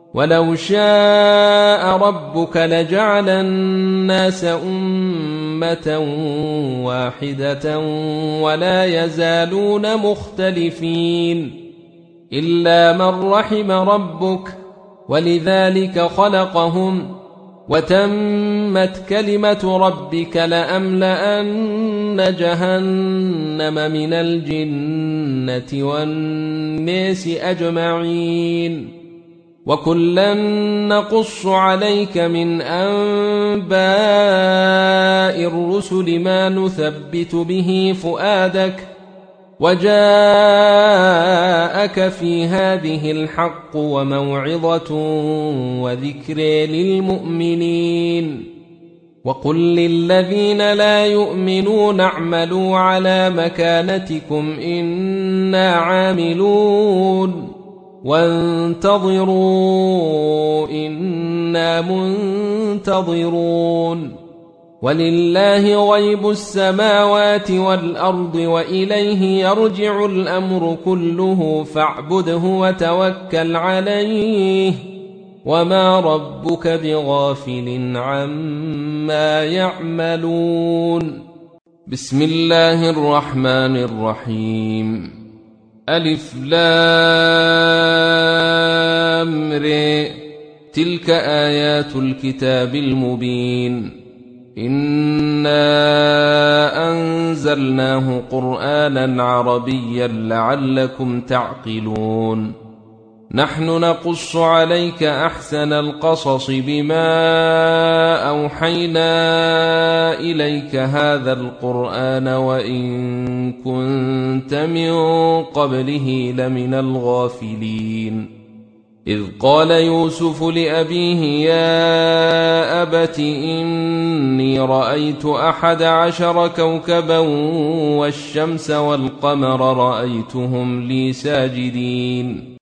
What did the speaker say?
ولو شاء ربك لجعل الناس أمة واحدة ولا يزالون مختلفين إلا من رحم ربك ولذلك خلقهم وتمت كلمة ربك لأملأن جهنم من الجنة والناس أجمعين وكلا نقص عليك من أنباء الرسل ما نثبت به فؤادك وجاءك في هذه الحق وموعظة وذكر للمؤمنين وقل للذين لا يؤمنون اعملوا على مكانتكم إنا عاملون وانتظروا إنا منتظرون ولله غيب السماوات والأرض وإليه يرجع الأمر كله فاعبده وتوكل عليه وما ربك بغافل عما يعملون. بسم الله الرحمن الرحيم. ألف لام ر تلك آيات الكتاب المبين إنا أنزلناه قرآنا عربيا لعلكم تعقلون. نحن نقص عليك أحسن القصص بما أوحينا إليك هذا القرآن وإن كنت من قبله لمن الغافلين. إذ قال يوسف لأبيه يا أبت إني رأيت 11 كوكبا والشمس والقمر رأيتهم لي ساجدين